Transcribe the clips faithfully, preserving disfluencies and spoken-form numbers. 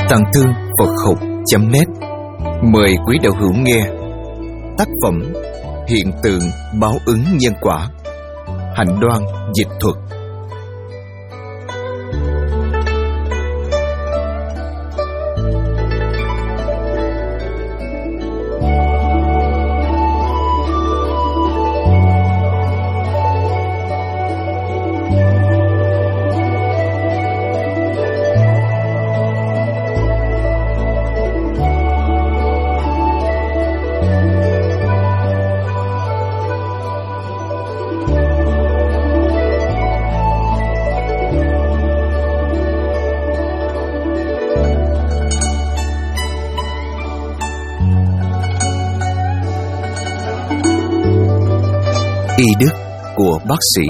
Tàng Thư Phật Học chấm net mời quý đạo hữu nghe tác phẩm Hiện tượng báo ứng nhân quả, Hạnh Đoan dịch thuật. Y đức của bác sĩ.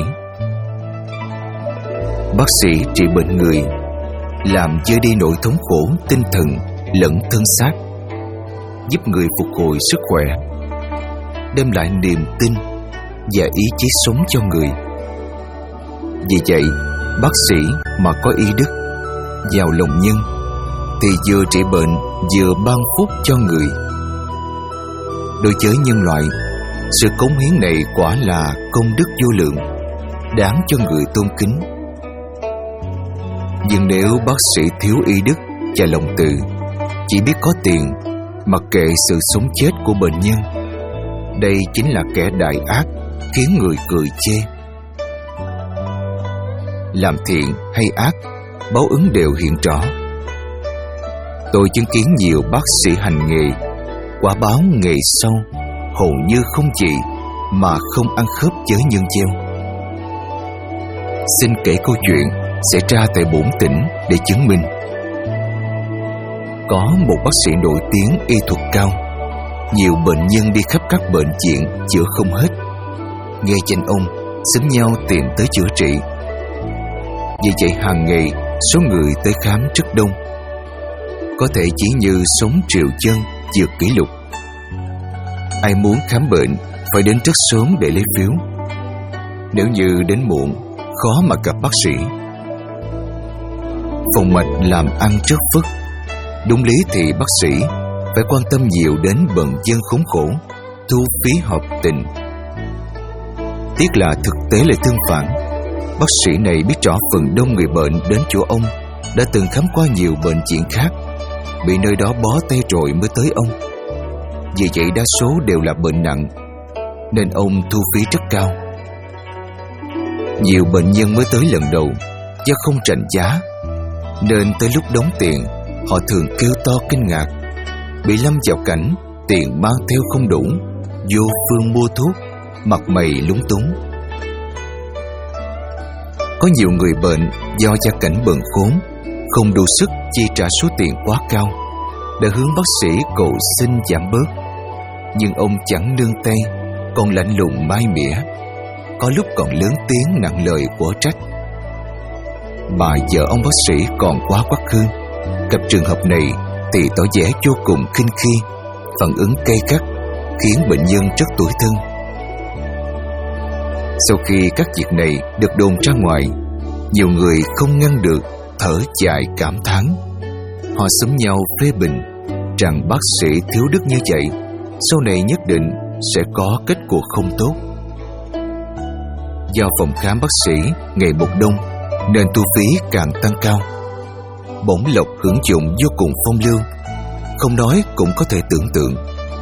Bác sĩ trị bệnh người, làm vơi đi nỗi thống khổ tinh thần lẫn thân xác, giúp người phục hồi sức khỏe, đem lại niềm tin và ý chí sống cho người. Vì vậy, bác sĩ mà có y đức, giàu lòng nhân, thì vừa trị bệnh vừa ban phúc cho người. Đối với nhân loại, sự cống hiến này quả là công đức vô lượng, đáng cho người tôn kính. Nhưng nếu bác sĩ thiếu y đức và lòng từ, chỉ biết có tiền, mặc kệ sự sống chết của bệnh nhân, đây chính là kẻ đại ác, khiến người cười chê. Làm thiện hay ác, báo ứng đều hiện rõ. Tôi chứng kiến nhiều bác sĩ hành nghề, quả báo ngày sau hầu như không chỉ mà không ăn khớp với nhân gieo. Xin kể câu chuyện xảy ra tại bốn tỉnh để chứng minh. Có một bác sĩ nổi tiếng y thuật cao, nhiều bệnh nhân đi khắp các bệnh viện chữa không hết. Nghe danh ông, xúm nhau tìm tới chữa trị. Vì vậy hàng ngày số người tới khám rất đông, có thể chỉ như sống triệu chân vượt kỷ lục. Ai muốn khám bệnh phải đến rất sớm để lấy phiếu. Nếu như đến muộn, khó mà gặp bác sĩ. Phòng mạch làm ăn rất vất. Đúng lý thì bác sĩ phải quan tâm nhiều đến bệnh dân khốn khổ, thu phí hợp tình. Tiếc là thực tế lại tương phản. Bác sĩ này biết rõ phần đông người bệnh đến chỗ ông đã từng khám qua nhiều bệnh viện khác, bị nơi đó bó tay rồi mới tới ông. Vì vậy đa số đều là bệnh nặng, nên ông thu phí rất cao. Nhiều bệnh nhân mới tới lần đầu, do không rành giá, nên tới lúc đóng tiền, họ thường kêu to kinh ngạc, bị lâm vào cảnh tiền mang theo không đủ, vô phương mua thuốc, mặt mày lúng túng. Có nhiều người bệnh do gia cảnh bần khốn, không đủ sức chi trả số tiền quá cao, đã hướng bác sĩ cầu xin giảm bớt. Nhưng ông chẳng nương tay, còn lạnh lùng mai mỉa, có lúc còn lớn tiếng nặng lời quở trách. Bà vợ ông bác sĩ còn quá quắc khương, gặp trường hợp này thì tỏ vẻ vô cùng khinh khi, phản ứng gay gắt, khiến bệnh nhân rất tủi thân. Sau khi các việc này được đồn ra ngoài, nhiều người không ngăn được thở dài cảm thán. Họ xúm nhau phê bình rằng bác sĩ thiếu đức như vậy, sau này nhất định sẽ có kết cuộc không tốt. Do phòng khám bác sĩ ngày một đông, nên thu phí càng tăng cao. Bổng lộc hưởng dụng vô cùng phong lưu, không nói cũng có thể tưởng tượng.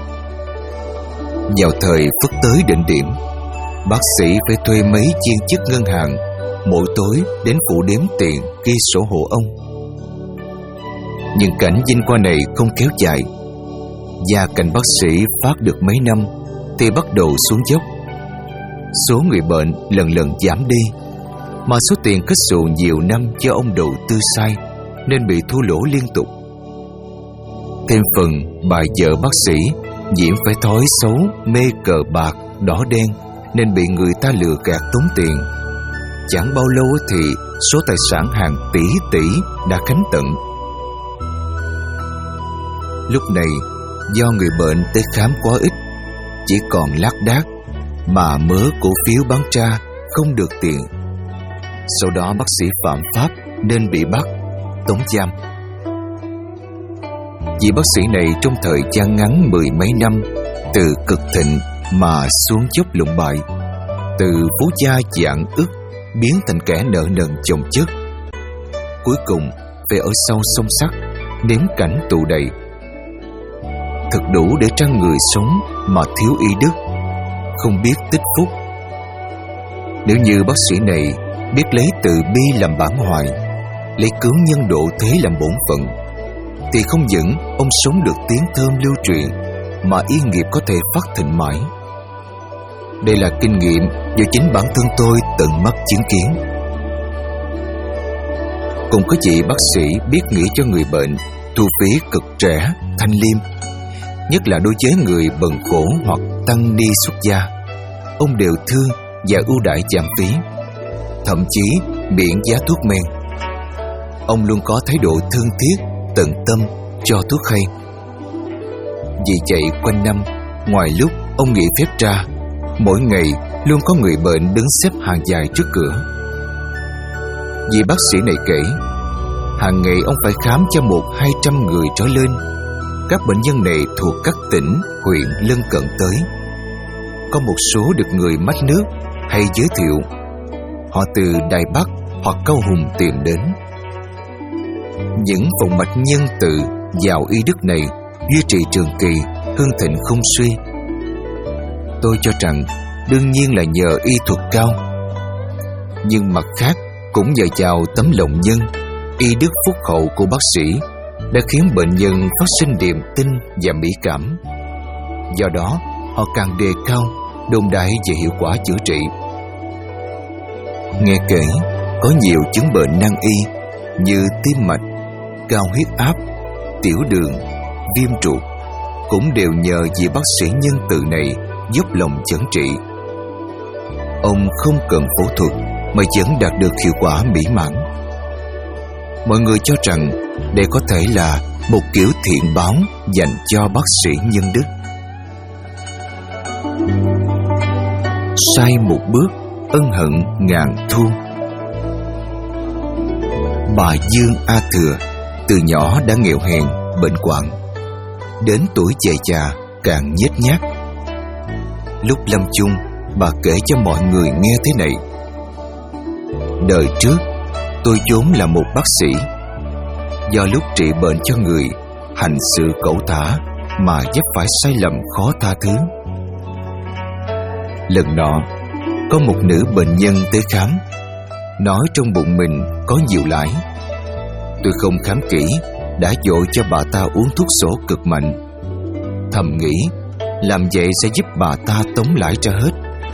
Vào thời phất tới đỉnh điểm, bác sĩ phải thuê mấy viên chức ngân hàng mỗi tối đến phụ đếm tiền ghi sổ hộ ông. Nhưng cảnh vinh quang này không kéo dài. Gia cảnh bác sĩ phát được mấy năm thì bắt đầu xuống dốc. Số người bệnh lần lần giảm đi, mà số tiền kết xù nhiều năm cho ông đầu tư sai, nên bị thua lỗ liên tục. Thêm phần bà vợ bác sĩ nhiễm phải thói xấu mê cờ bạc đỏ đen, nên bị người ta lừa gạt tốn tiền. Chẳng bao lâu thì số tài sản hàng tỷ tỷ đã khánh tận. Lúc này do người bệnh tới khám quá ít, chỉ còn lác đác, mà mớ cổ phiếu bán ra không được tiền. Sau đó bác sĩ phạm pháp nên bị bắt, tống giam. Vị bác sĩ này trong thời gian ngắn mười mấy năm, từ cực thịnh mà xuống dốc lụng bại, từ phú gia dạng ức biến thành kẻ nợ nần chồng chất, cuối cùng về ở sau sông sắt, nếm cảnh tù đầy. Thật đủ để trang người sống mà thiếu y đức, không biết tích phúc. Nếu như bác sĩ này biết lấy từ bi làm bản hoài, lấy cứu nhân độ thế làm bổn phận, thì không những ông sống được tiếng thơm lưu truyền, mà y nghiệp có thể phát thịnh mãi. Đây là kinh nghiệm do chính bản thân tôi tận mắt chứng kiến. Cùng có vị bác sĩ biết nghĩ cho người bệnh, thu phí cực rẻ, thanh liêm, nhất là đối với người bần khổ hoặc tăng ni xuất gia. Ông đều thương và ưu đãi giảm phí, thậm chí miễn giá thuốc men. Ông luôn có thái độ thương thiết, tận tâm cho thuốc hay. Vì vậy quanh năm, ngoài lúc ông nghỉ phép ra, mỗi ngày luôn có người bệnh đứng xếp hàng dài trước cửa. Vị bác sĩ này kể, hàng ngày ông phải khám cho một hai trăm người trở lên. Các bệnh nhân này thuộc các tỉnh, huyện lân cận tới. Có một số được người mách nước hay giới thiệu. Họ từ Đài Bắc hoặc Cao Hùng tìm đến. Những phòng mạch nhân tự, giàu y đức này duy trì trường kỳ, hưng thịnh không suy. Tôi cho rằng đương nhiên là nhờ y thuật cao, nhưng mặt khác cũng nhờ vào tấm lòng nhân, y đức phúc hậu của bác sĩ đã khiến bệnh nhân phát sinh niềm tin và mỹ cảm. Do đó họ càng đề cao, đồn đại về hiệu quả chữa trị. Nghe kể có nhiều chứng bệnh nan y như tim mạch, cao huyết áp, tiểu đường, viêm ruột cũng đều nhờ vị bác sĩ nhân từ này dốc lòng chẩn trị. Ông không cần phẫu thuật mà vẫn đạt được hiệu quả mỹ mãn. Mọi người cho rằng đây có thể là một kiểu thiện báo dành cho bác sĩ nhân đức. Sai một bước, ân hận ngàn thu. Bà Dương A Thừa từ nhỏ đã nghèo hèn, bệnh hoạn, đến tuổi về già càng nhếch nhác. Lúc lâm chung, bà kể cho mọi người nghe thế này: đời trước tôi vốn là một bác sĩ. Do lúc trị bệnh cho người, hành sự cẩu thả mà vấp phải sai lầm khó tha thứ. Lần nọ, có một nữ bệnh nhân tới khám, nói trong bụng mình có nhiều lãi. Tôi không khám kỹ, đã dội cho bà ta uống thuốc sổ cực mạnh, thầm nghĩ làm vậy sẽ giúp bà ta tống lãi ra hết.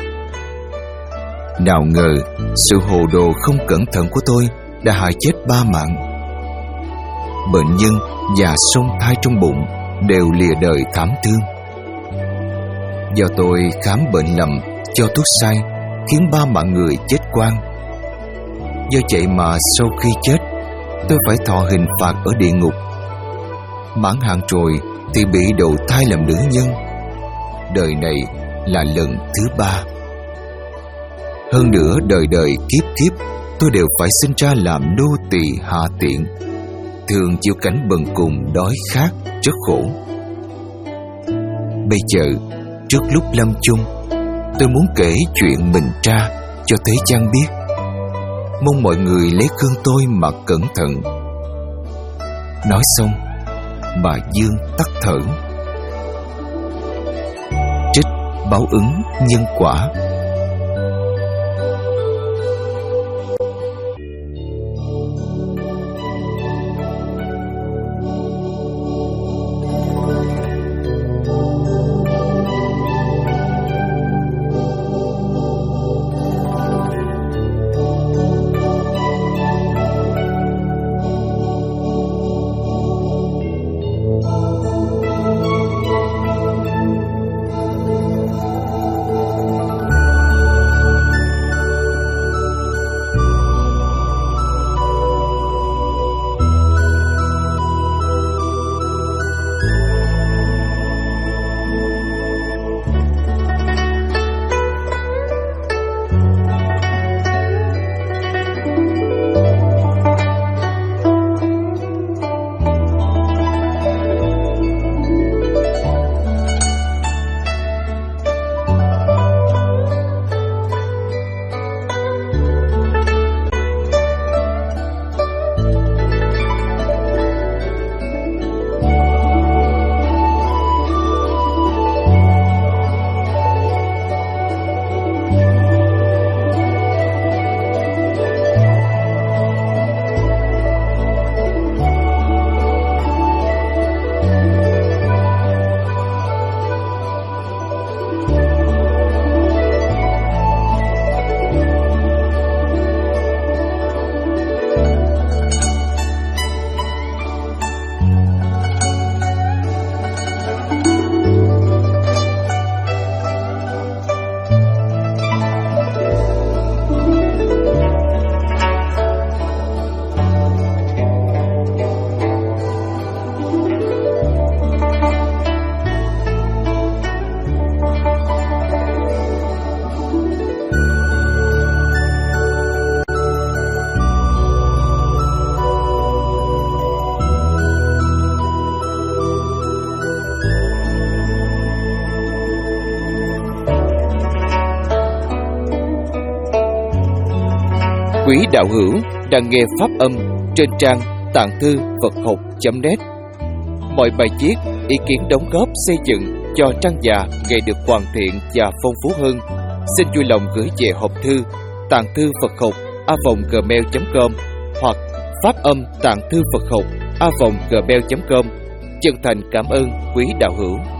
Nào ngờ sự hồ đồ không cẩn thận của tôi đã hại chết ba mạng. Bệnh nhân và song thai trong bụng đều lìa đời thảm thương. Do tôi khám bệnh lầm, cho thuốc sai, khiến ba mạng người chết oan. Do vậy mà sau khi chết, tôi phải thọ hình phạt ở địa ngục. Mãn hạn rồi thì bị đầu thai làm nữ nhân. Đời này là lần thứ ba. Hơn nữa đời đời kiếp kiếp tôi đều phải sinh ra làm nô tỳ hạ tiện, thường chịu cảnh bần cùng đói khát rất khổ. Bây giờ trước lúc lâm chung, tôi muốn kể chuyện mình ra cho thế gian biết, mong mọi người lấy khương tôi mà cẩn thận. Nói xong, bà Dương tắt thở. Trích báo ứng nhân quả. Quý đạo hữu đang nghe pháp âm trên trang tạng thư Phật học chấm net. Mọi bài viết, ý kiến đóng góp xây dựng cho trang già ngày được hoàn thiện và phong phú hơn, xin vui lòng gửi về hộp thư tạng thư Phật học a vòng gmail chấm com hoặc pháp âm tạng thư Phật học a vòng gmail chấm com. Chân thành cảm ơn quý đạo hữu.